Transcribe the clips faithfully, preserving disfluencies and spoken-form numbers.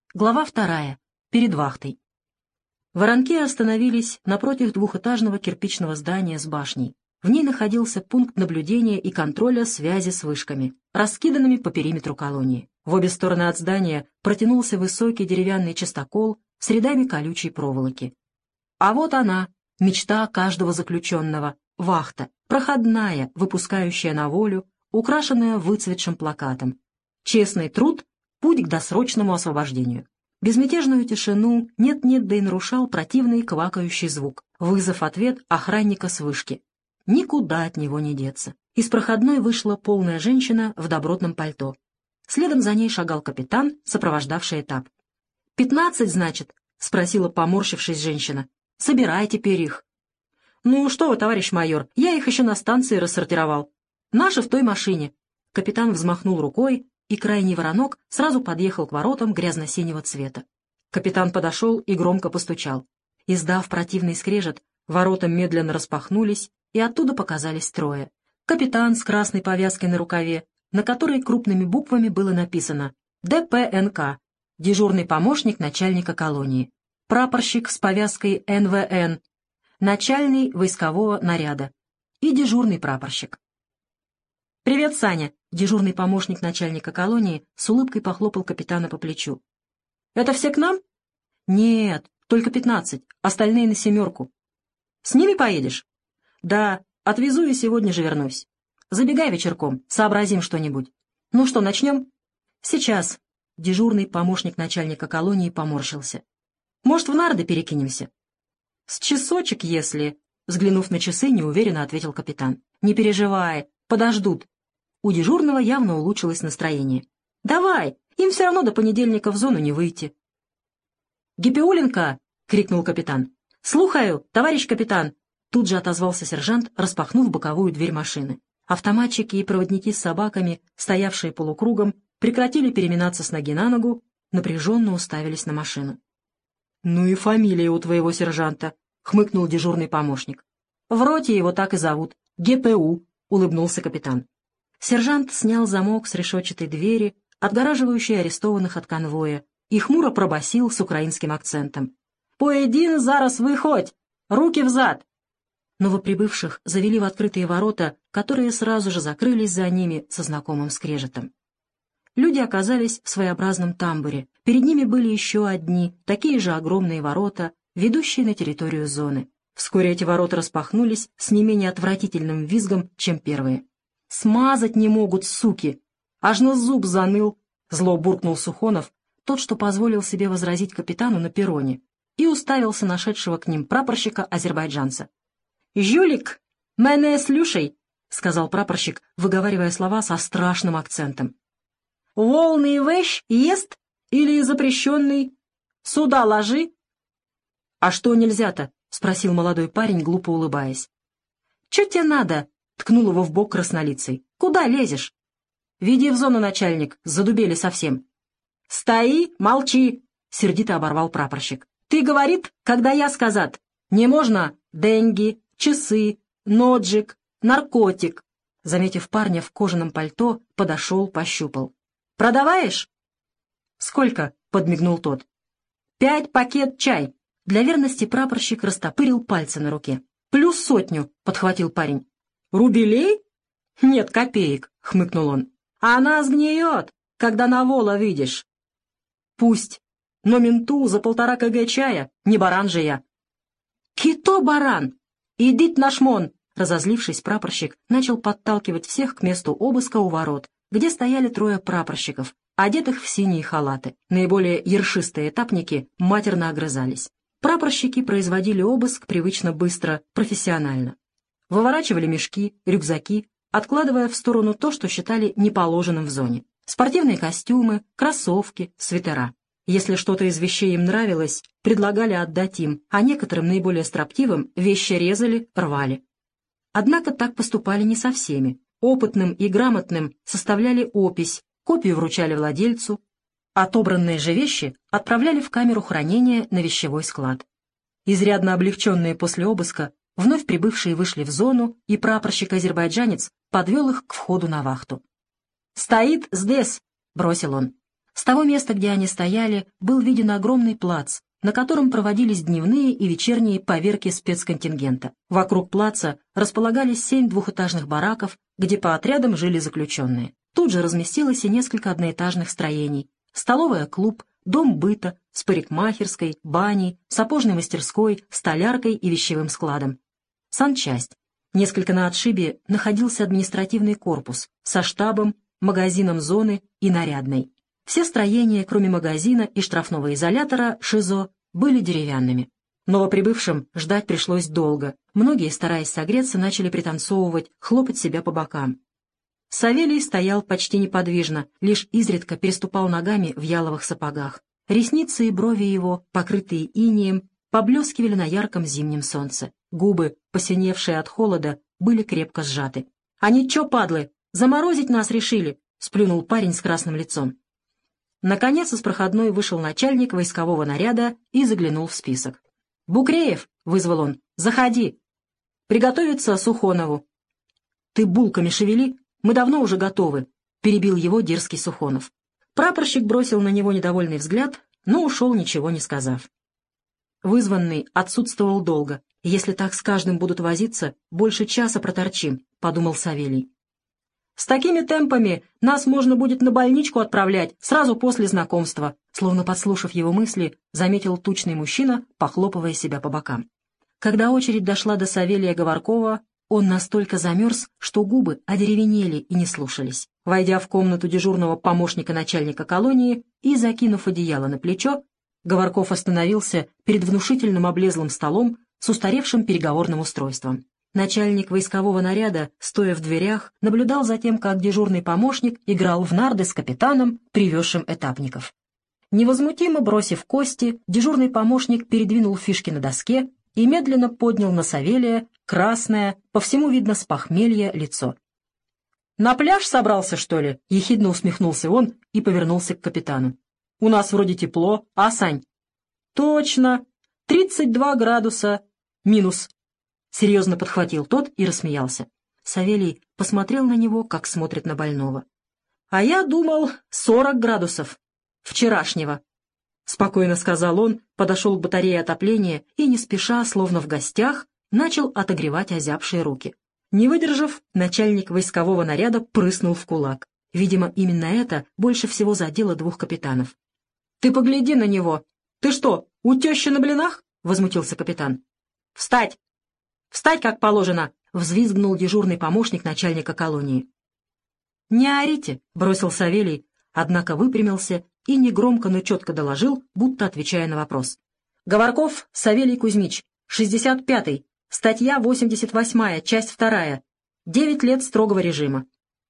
Глава вторая. Перед вахтой. Воронки остановились напротив двухэтажного кирпичного здания с башней. В ней находился пункт наблюдения и контроля связи с вышками, раскиданными по периметру колонии. В обе стороны от здания протянулся высокий деревянный частокол с рядами колючей проволоки. А вот она, мечта каждого заключенного, вахта, проходная, выпускающая на волю, украшенная выцветшим плакатом. Честный труд — путь к досрочному освобождению. Безмятежную тишину нет-нет, да и нарушал противный квакающий звук, вызов-ответ охранника с вышки. Никуда от него не деться. Из проходной вышла полная женщина в добротном пальто. Следом за ней шагал капитан, сопровождавший этап. «Пятнадцать, значит?» — спросила, поморщившись, женщина. «Собирай теперь их». «Ну что вы, товарищ майор, я их еще на станции рассортировал. Наши в той машине». Капитан взмахнул рукой, и крайний воронок сразу подъехал к воротам грязно-синего цвета. Капитан подошел и громко постучал. Издав противный скрежет, ворота медленно распахнулись, и оттуда показались трое. Капитан с красной повязкой на рукаве, на которой крупными буквами было написано «Дэ Пэ Эн Ка», дежурный помощник начальника колонии, прапорщик с повязкой Эн Вэ Эн, начальный войскового наряда и дежурный прапорщик. «Привет, Саня!» — дежурный помощник начальника колонии с улыбкой похлопал капитана по плечу. «Это все к нам?» «Нет, только пятнадцать, остальные на семерку». «С ними поедешь?» «Да, отвезу и сегодня же вернусь. Забегай вечерком, сообразим что-нибудь. Ну что, начнем?» «Сейчас». Дежурный помощник начальника колонии поморщился. «Может, в нарды перекинемся?» «С часочек, если...» Взглянув на часы, неуверенно ответил капитан. «Не переживай, подождут». У дежурного явно улучшилось настроение. «Давай, им все равно до понедельника в зону не выйти». «Гипиуленко!» — крикнул капитан. «Слухаю, товарищ капитан!» Тут же отозвался сержант, распахнув боковую дверь машины. Автоматчики и проводники с собаками, стоявшие полукругом, прекратили переминаться с ноги на ногу, напряженно уставились на машину. «Ну и фамилия у твоего сержанта!» — хмыкнул дежурный помощник. «В роте его так и зовут. Ге Пэ У!» — улыбнулся капитан. Сержант снял замок с решетчатой двери, отгораживающей арестованных от конвоя, и хмуро пробасил с украинским акцентом. «Поедин зараз выходь! Руки взад!» Новоприбывших завели в открытые ворота, которые сразу же закрылись за ними со знакомым скрежетом. Люди оказались в своеобразном тамбуре. Перед ними были еще одни, такие же огромные ворота, ведущие на территорию зоны. Вскоре эти ворота распахнулись с не менее отвратительным визгом, чем первые. «Смазать не могут, суки! Аж на зуб заныл!» — зло буркнул Сухонов, тот, что позволил себе возразить капитану на перроне, и уставился нашедшего к ним прапорщика-азербайджанца. «Жюлик, мене слюшей!» — сказал прапорщик, выговаривая слова со страшным акцентом. «Волный вещь ест или запрещенный? Сюда ложи!» «А что нельзя-то?» — спросил молодой парень, глупо улыбаясь. «Чё тебе надо?» — ткнул его в бок краснолицый. «Куда лезешь?» «Веди в зону, начальник, задубели совсем». «Стои, молчи!» — сердито оборвал прапорщик. «Ты, говорит, когда я сказат. Не можно деньги, часы, ноджик, наркотик». Заметив парня в кожаном пальто, подошел, пощупал. «Продаваешь?» «Сколько?» — подмигнул тот. «Пять пакет чай». Для верности прапорщик растопырил пальцы на руке. «Плюс сотню», — подхватил парень. «Рубелей?» «Нет, копеек», — хмыкнул он. «Она сгниет, когда на вола видишь». «Пусть. Но менту за полтора кг чая, не баран же я». «Кито баран! Идит на шмон!» Разозлившись, прапорщик начал подталкивать всех к месту обыска у ворот, где стояли трое прапорщиков, одетых в синие халаты. Наиболее ершистые этапники матерно огрызались. Прапорщики производили обыск привычно быстро, профессионально. Выворачивали мешки, рюкзаки, откладывая в сторону то, что считали неположенным в зоне. Спортивные костюмы, кроссовки, свитера. Если что-то из вещей им нравилось, предлагали отдать им, а некоторым наиболее строптивым вещи резали, рвали. Однако так поступали не со всеми. Опытным и грамотным составляли опись, копию вручали владельцу, отобранные же вещи отправляли в камеру хранения на вещевой склад. Изрядно облегченные после обыска, вновь прибывшие вышли в зону, и прапорщик-азербайджанец подвел их к входу на вахту. «Стоит здесь!» — бросил он. С того места, где они стояли, был виден огромный плац, на котором проводились дневные и вечерние поверки спецконтингента. Вокруг плаца располагались семь двухэтажных бараков, где по отрядам жили заключенные. Тут же разместилось и несколько одноэтажных строений. Столовая, клуб, дом быта с парикмахерской, баней, сапожной мастерской, столяркой и вещевым складом. Санчасть. Несколько на отшибе находился административный корпус со штабом, магазином зоны и нарядной. Все строения, кроме магазина и штрафного изолятора ШИЗО, были деревянными. Новоприбывшим ждать пришлось долго. Многие, стараясь согреться, начали пританцовывать, хлопать себя по бокам. Савелий стоял почти неподвижно, лишь изредка переступал ногами в яловых сапогах. Ресницы и брови его, покрытые инеем, поблескивали на ярком зимнем солнце. Губы, посиневшие от холода, были крепко сжаты. «Они чё, падлы, заморозить нас решили?» — сплюнул парень с красным лицом. Наконец из проходной вышел начальник войскового наряда и заглянул в список. «Букреев!» — вызвал он. «Заходи! Приготовиться Сухонову!» «Ты булками шевели, мы давно уже готовы!» — перебил его дерзкий Сухонов. Прапорщик бросил на него недовольный взгляд, но ушел, ничего не сказав. Вызванный отсутствовал долго. «Если так с каждым будут возиться, больше часа проторчим», — подумал Савелий. «С такими темпами нас можно будет на больничку отправлять сразу после знакомства», словно подслушав его мысли, заметил тучный мужчина, похлопывая себя по бокам. Когда очередь дошла до Савелия Говоркова, он настолько замерз, что губы одеревенели и не слушались. Войдя в комнату дежурного помощника начальника колонии и закинув одеяло на плечо, Говорков остановился перед внушительным облезлым столом с устаревшим переговорным устройством. Начальник войскового наряда, стоя в дверях, наблюдал за тем, как дежурный помощник играл в нарды с капитаном, привезшим этапников. Невозмутимо бросив кости, дежурный помощник передвинул фишки на доске и медленно поднял на Савелия красное, по всему видно с похмелья, лицо. «На пляж собрался, что ли?» — ехидно усмехнулся он и повернулся к капитану. «У нас вроде тепло, а, Сань?» «Точно! тридцать два градуса минус!» Серьезно подхватил тот и рассмеялся. Савелий посмотрел на него, как смотрит на больного. «А я думал, сорок градусов. Вчерашнего», — спокойно сказал он, подошел к батарее отопления и, не спеша, словно в гостях, начал отогревать озябшие руки. Не выдержав, начальник войскового наряда прыснул в кулак. Видимо, именно это больше всего задело двух капитанов. «Ты погляди на него! Ты что, у тещи на блинах?» — возмутился капитан. «Встать! Встать, как положено!» — взвизгнул дежурный помощник начальника колонии. «Не орите!» — бросил Савелий, однако выпрямился и негромко, но четко доложил, будто отвечая на вопрос. «Говорков Савелий Кузьмич, шестьдесят пятый, статья восемьдесят восьмая, часть вторая, девять лет строгого режима».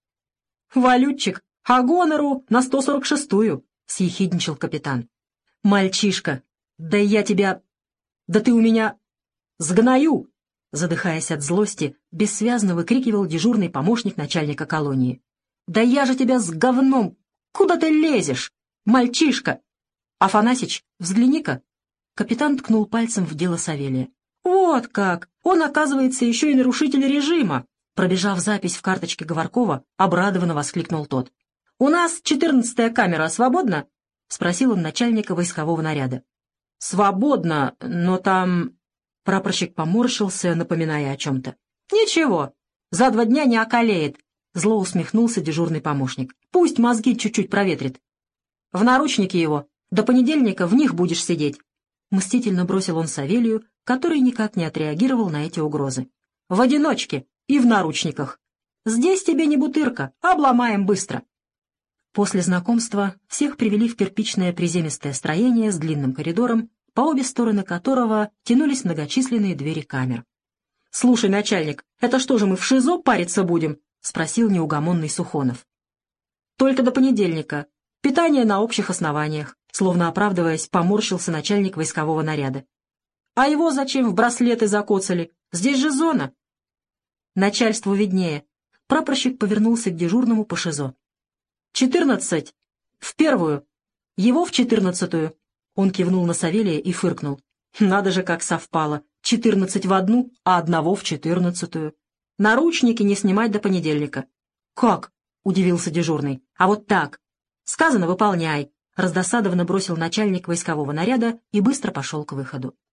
«Валютчик, а гонору на сто сорок шестую!» — съехидничал капитан. «Мальчишка, да я тебя... Да ты у меня... сгною!» Задыхаясь от злости, бессвязно выкрикивал дежурный помощник начальника колонии. «Да я же тебя с говном! Куда ты лезешь? Мальчишка!» «Афанасич, взгляни-ка!» Капитан ткнул пальцем в дело Савелия. «Вот как! Он, оказывается, еще и нарушитель режима!» Пробежав запись в карточке Говоркова, обрадованно воскликнул тот. «У нас четырнадцатая камера свободна?» — спросил он начальника войскового наряда. «Свободно, но там...» Прапорщик поморщился, напоминая о чем-то. «Ничего, за два дня не околеет», — зло усмехнулся дежурный помощник. «Пусть мозги чуть-чуть проветрит. В наручники его. До понедельника в них будешь сидеть». Мстительно бросил он Савелию, который никак не отреагировал на эти угрозы. «В одиночке и в наручниках. Здесь тебе не бутырка, обломаем быстро». После знакомства всех привели в кирпичное приземистое строение с длинным коридором, по обе стороны которого тянулись многочисленные двери камер. «Слушай, начальник, это что же мы в ШИЗО париться будем?» — спросил неугомонный Сухонов. «Только до понедельника. Питание на общих основаниях», — словно оправдываясь, поморщился начальник войскового наряда. «А его зачем в браслеты закоцали? Здесь же зона». «Начальству виднее». Прапорщик повернулся к дежурному по ШИЗО. «Четырнадцать. В первую. Его в четырнадцатую». Он кивнул на Савелия и фыркнул. «Надо же, как совпало. Четырнадцать в одну, а одного в четырнадцатую. Наручники не снимать до понедельника». «Как?» — удивился дежурный. «А вот так. Сказано, выполняй. раздосадованно бросил начальник войскового наряда и быстро пошел к выходу.